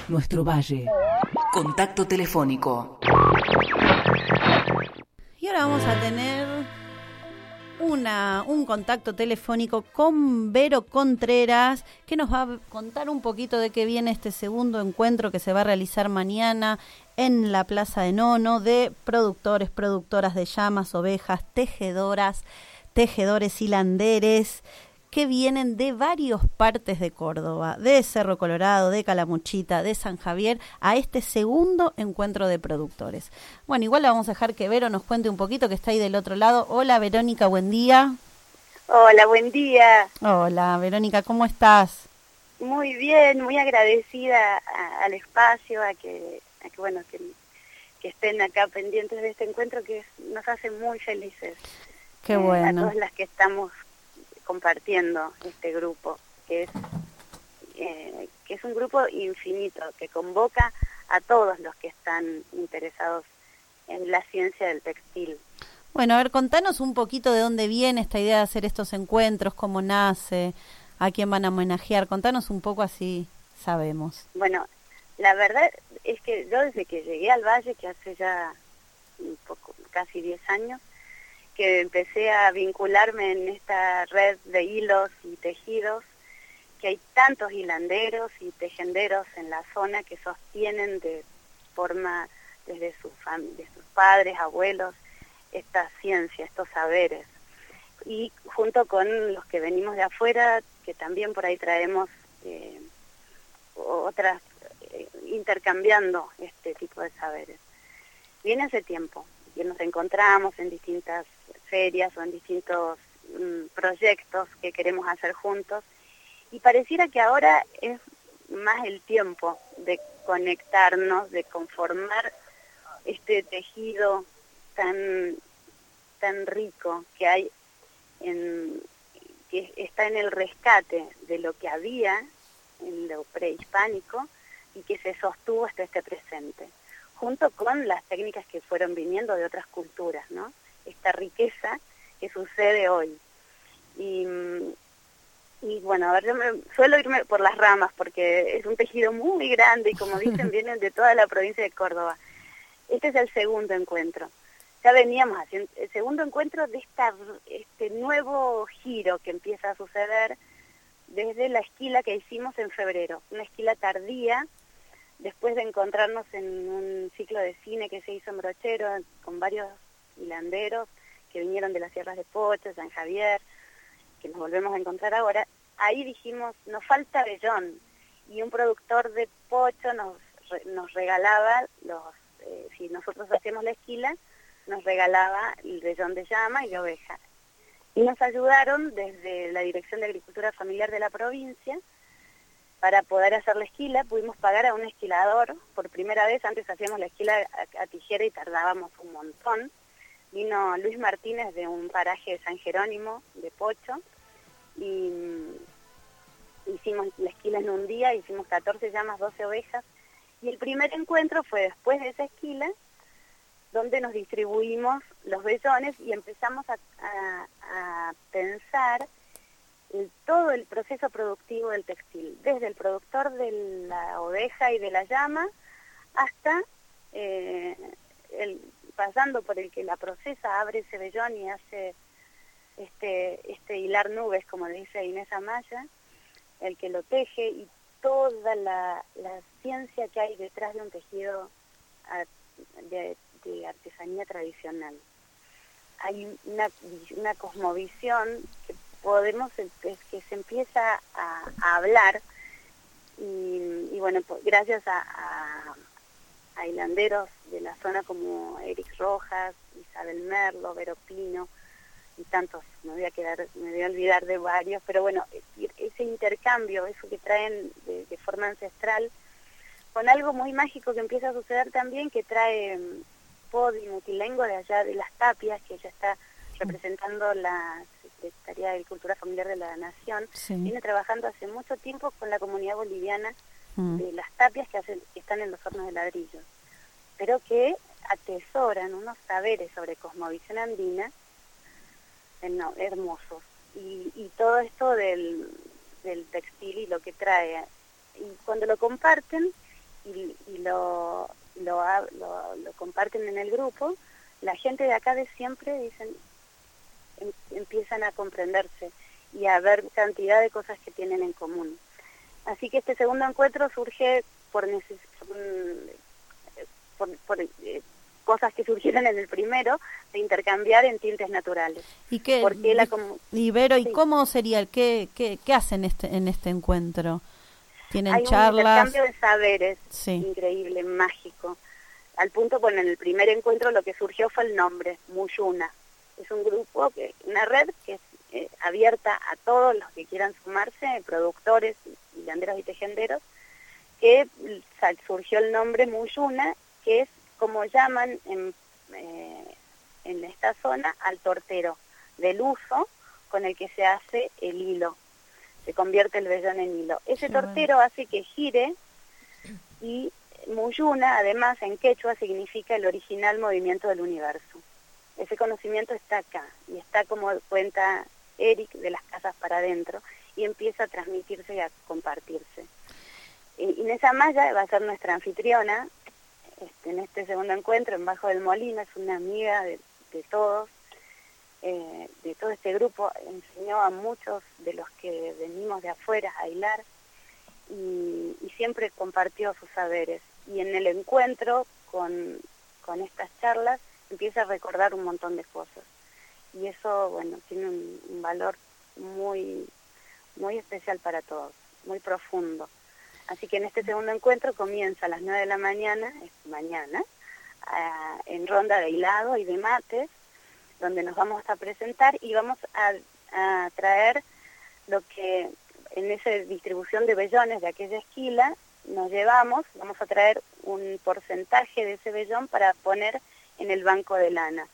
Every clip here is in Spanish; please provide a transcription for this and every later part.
nuestro valle. Contacto telefónico. Y ahora vamos a tener un contacto telefónico con Vero Contreras, que nos va a contar un poquito de qué viene este segundo encuentro que se va a realizar mañana en la Plaza de Nono, de productores, productoras de llamas, ovejas, tejedores hilanderes, que vienen de varias partes de Córdoba, de Cerro Colorado, de Calamuchita, de San Javier, a este segundo encuentro de productores. Bueno, igual le vamos a dejar que Vero nos cuente un poquito, que está ahí del otro lado. Hola, Verónica, buen día. Hola, buen día. Hola, Verónica, ¿cómo estás? Muy bien, muy agradecida al espacio, a que estén acá pendientes de este encuentro que nos hace muy felices. Qué bueno. A todas las que estamos compartiendo este grupo, que es un grupo infinito, que convoca a todos los que están interesados en la ciencia del textil. Bueno, a ver, contanos un poquito de dónde viene esta idea de hacer estos encuentros, cómo nace, a quién van a homenajear. Contanos un poco, así sabemos. Bueno, la verdad es que yo desde que llegué al Valle, que hace ya casi 10 años, que empecé a vincularme en esta red de hilos y tejidos, que hay tantos hilanderos y tejenderos en la zona que sostienen de forma desde sus padres, abuelos, esta ciencia, estos saberes. Y junto con los que venimos de afuera, que también por ahí traemos otras, intercambiando este tipo de saberes. Viene hace tiempo, que nos encontramos en distintas ferias o en distintos proyectos que queremos hacer juntos, y pareciera que ahora es más el tiempo de conectarnos, de conformar este tejido tan rico que hay, que está en el rescate de lo que había en lo prehispánico y que se sostuvo hasta este presente, junto con las técnicas que fueron viniendo de otras culturas, ¿no? Esta riqueza que sucede hoy. Y bueno, a ver, suelo irme por las ramas porque es un tejido muy grande y, como dicen, vienen de toda la provincia de Córdoba. Este es el segundo encuentro. Ya veníamos haciendo el segundo encuentro de este nuevo giro que empieza a suceder desde la esquila que hicimos en febrero, una esquila tardía, después de encontrarnos en un ciclo de cine que se hizo en Brochero con varios hilanderos que vinieron de las sierras de Pocho, San Javier, que nos volvemos a encontrar ahora. Ahí dijimos, nos falta vellón, y un productor de Pocho nos regalaba si nosotros hacíamos la esquila, nos regalaba el vellón de llama y de oveja. Y nos ayudaron desde la Dirección de Agricultura Familiar de la provincia para poder hacer la esquila. Pudimos pagar a un esquilador por primera vez. Antes hacíamos la esquila a tijera y tardábamos un montón. Vino Luis Martínez de un paraje de San Jerónimo, de Pocho, y hicimos la esquila en un día, hicimos 14 llamas, 12 ovejas, y el primer encuentro fue después de esa esquila, donde nos distribuimos los vellones y empezamos a pensar todo el proceso productivo del textil, desde el productor de la oveja y de la llama hasta pasando por el que la procesa, abre ese vellón y hace este hilar nubes, como le dice Inés Amaya, el que lo teje, y toda la ciencia que hay detrás de un tejido de artesanía tradicional. Hay una cosmovisión que que se empieza a hablar, y bueno, pues, gracias a hilanderos de la zona como Eric Rojas, Isabel Merlo, Vero Pino y tantos, me voy a olvidar de varios, pero bueno, ese intercambio, eso que traen de forma ancestral, con algo muy mágico que empieza a suceder también, que trae Podi Mutilengo de allá de Las Tapias, que ya está representando la Secretaría de Agricultura Familiar de la Nación. Sí. Viene trabajando hace mucho tiempo con la comunidad boliviana de Las Tapias, que están en los hornos de ladrillo, pero que atesoran unos saberes sobre cosmovisión andina hermosos, y todo esto del textil y lo que trae, y cuando lo comparten y lo comparten en el grupo, la gente de acá de siempre dicen, empiezan a comprenderse y a ver cantidad de cosas que tienen en común. Así que este segundo encuentro surge por cosas que surgieron en el primero, de intercambiar en tintes naturales. ¿Y qué, Vero, sí. ¿Y cómo sería qué hacen en este encuentro? ¿Tienen Hay charlas? un intercambio de saberes, sí, increíble, mágico. Al punto, bueno, en el primer encuentro lo que surgió fue el nombre, Muyuna. Es un grupo, una red que es abierta a todos los que quieran sumarse, productores, hilanderos y tejenderos, que surgió el nombre Muyuna, que es como llaman en esta zona al tortero, del uso con el que se hace el hilo, se convierte el vellón en hilo. Ese tortero hace que gire, y Muyuna, además, en quechua significa el original movimiento del universo. Ese conocimiento está acá, y está, como cuenta Eric, de las casas para adentro, y empieza a transmitirse y a compartirse. Inés Amaya va a ser nuestra anfitriona en este segundo encuentro en Bajo del Molino. Es una amiga de todos, de todo este grupo. Enseñó a muchos de los que venimos de afuera a hilar, y siempre compartió sus saberes. Y en el encuentro con estas charlas empieza a recordar un montón de cosas. Y eso, bueno, tiene un valor muy, muy especial para todos, muy profundo. Así que en este segundo encuentro comienza a las 9 de la mañana, en ronda de hilado y de mates, donde nos vamos a presentar y vamos a traer lo que en esa distribución de vellones de aquella esquila vamos a traer un porcentaje de ese vellón para poner en el banco de lana.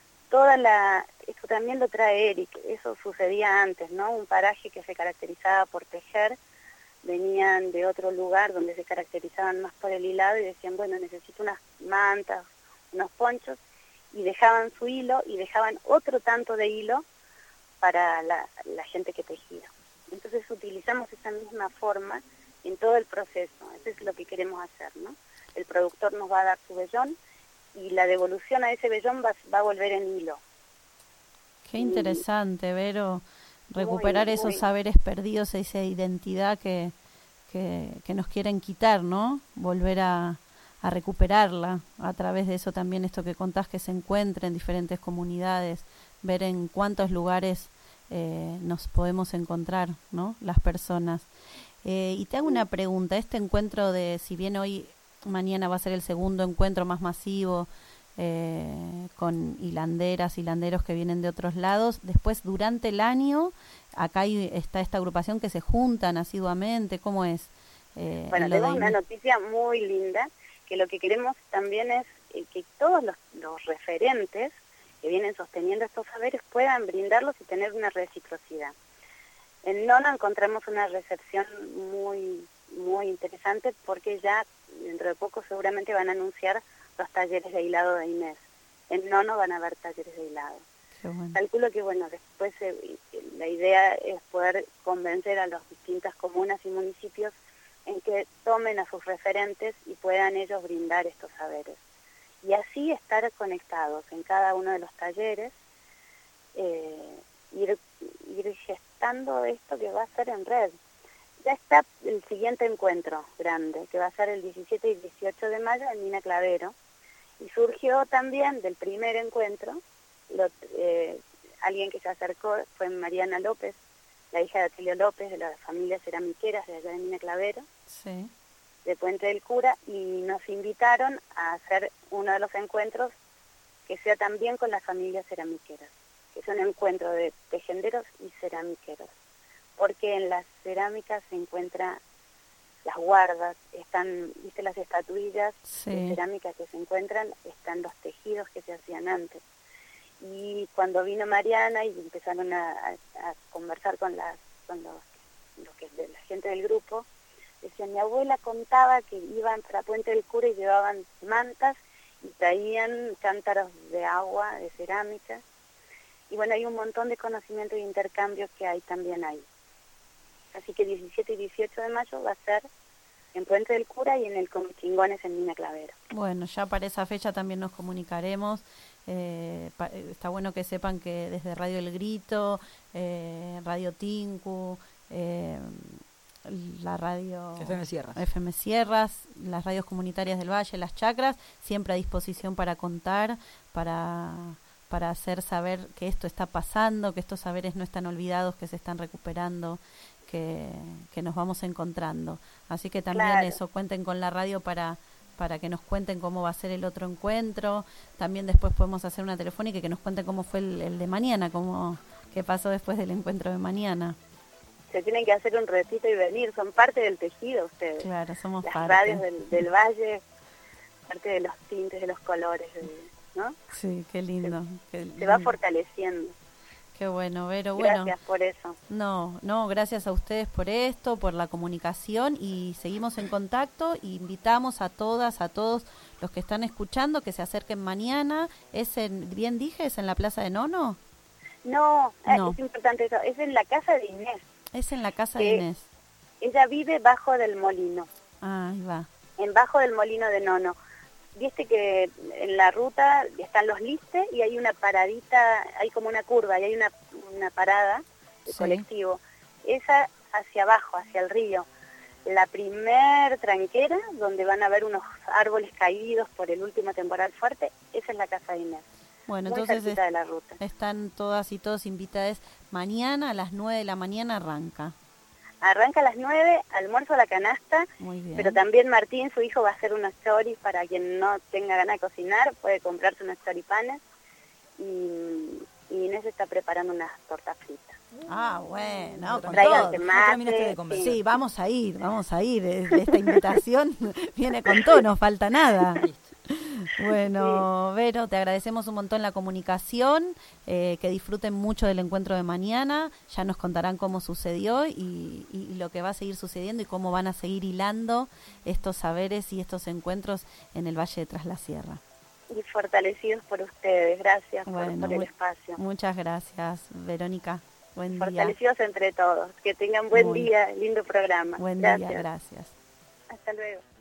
Esto también lo trae Eric, eso sucedía antes, ¿no? Un paraje que se caracterizaba por tejer, venían de otro lugar donde se caracterizaban más por el hilado y decían, bueno, necesito unas mantas, unos ponchos, y dejaban su hilo y dejaban otro tanto de hilo para la gente que tejía. Entonces utilizamos esa misma forma en todo el proceso. Eso es lo que queremos hacer, ¿no? El productor nos va a dar su vellón y la devolución a ese vellón va a volver en hilo. Qué interesante, Vero, recuperar esos saberes perdidos, esa identidad que nos quieren quitar, ¿no? Volver a recuperarla a través de eso también, esto que contás, que se encuentra en diferentes comunidades, ver en cuántos lugares nos podemos encontrar, ¿no? Las personas. Y te hago una pregunta, este encuentro si bien mañana va a ser el segundo encuentro más masivo, con hilanderos que vienen de otros lados, después durante el año, acá está esta agrupación que se juntan asiduamente, ¿cómo es? Bueno, tengo una noticia muy linda, que lo que queremos también es que todos los referentes que vienen sosteniendo estos saberes puedan brindarlos y tener una reciprocidad. En Nono encontramos una recepción muy, muy interesante, porque ya dentro de poco seguramente van a anunciar los talleres de hilado de Inés. En Nono van a haber talleres de hilado. Bueno. Calculo que, bueno, después la idea es poder convencer a las distintas comunas y municipios en que tomen a sus referentes y puedan ellos brindar estos saberes. Y así estar conectados en cada uno de los talleres, ir gestando esto que va a ser en red. Ya está el siguiente encuentro grande, que va a ser el 17 y 18 de mayo en Mina Clavero, y surgió también del primer encuentro, alguien que se acercó fue Mariana López, la hija de Atilio López, de la familia ceramiqueras de allá de Mina Clavero, sí, de Puente del Cura, y nos invitaron a hacer uno de los encuentros que sea también con las familias ceramiqueras, que es un encuentro de tejenderos y ceramiqueros, porque en las cerámicas se encuentran las guardas, están, viste, las estatuillas de cerámica que se encuentran, están los tejidos que se hacían antes. Y cuando vino Mariana y empezaron a conversar con la gente del grupo, decían, mi abuela contaba que iban para Puente del Cura y llevaban mantas y traían cántaros de agua, de cerámica. Y bueno, hay un montón de conocimiento y intercambio que hay también ahí. Así que 17 y 18 de mayo va a ser en Puente del Cura y en el Comichingones en Mina Clavero. Bueno, ya para esa fecha también nos comunicaremos. Está bueno que sepan que desde Radio El Grito, Radio Tinku, la radio FM Sierras, las radios comunitarias del Valle, las chacras, siempre a disposición para contar, para hacer saber que esto está pasando, que estos saberes no están olvidados, que se están recuperando, que nos vamos encontrando. Así que también eso, cuenten con la radio para que nos cuenten cómo va a ser el otro encuentro. También después podemos hacer una telefónica y que nos cuenten cómo fue el de mañana, qué pasó después del encuentro de mañana. Se tienen que hacer un retito y venir, son parte del tejido ustedes. Claro, somos las parte. Radios del Valle, parte de los tintes, de los colores, ¿no? Sí, qué lindo. Se va fortaleciendo. Qué bueno, Vero. Gracias por eso. No, gracias a ustedes por esto, por la comunicación, y seguimos en contacto. Y invitamos a todas, a todos los que están escuchando que se acerquen mañana. Bien dije, es en la Plaza de Nono? No, es importante eso, es en la casa de Inés. Es en la casa de Inés. Ella vive bajo del molino. Ah, ahí va. En bajo del molino de Nono. Viste que en la ruta están los listes y hay una paradita, hay como una curva y hay una parada de colectivo. Esa hacia abajo, hacia el río. La primer tranquera, donde van a ver unos árboles caídos por el último temporal fuerte, esa es la casa de Inés. Bueno, muy entonces cerquita de la ruta. Están todas y todos invitadas. Mañana a las 9 de la mañana arranca. Arranca a las 9, almuerzo a la canasta. Muy bien. Pero también Martín, su hijo, va a hacer unos choris para quien no tenga ganas de cocinar, puede comprarse unos choripanes. Y Inés está preparando unas tortas fritas. Ah, bueno, con traigan todo. mate. Sí, vamos a ir. Esta invitación viene con todo, no falta nada. Bueno, Vero, te agradecemos un montón la comunicación, que disfruten mucho del encuentro de mañana, ya nos contarán cómo sucedió y lo que va a seguir sucediendo y cómo van a seguir hilando estos saberes y estos encuentros en el Valle de Tras la Sierra. Y fortalecidos por ustedes, gracias por el espacio. Muchas gracias, Verónica, buen día. Fortalecidos entre todos, que tengan buen día, lindo programa. Buen día, gracias. Hasta luego.